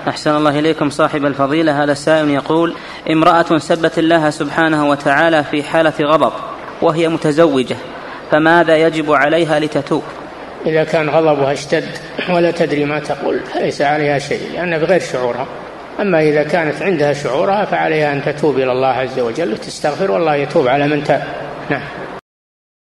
أحسن الله إليكم صاحب الفضيلة. هذا السائل يقول: امرأة سبت الله سبحانه وتعالى في حالة غضب وهي متزوجة، فماذا يجب عليها لتتوب؟ إذا كان غضبها اشتد ولا تدري ما تقول فليس عليها شيء، لأنه بغير شعورها. أما إذا كانت عندها شعورها فعليها أن تتوب إلى الله عز وجل وتستغفر، والله يتوب على من تاب. نعم.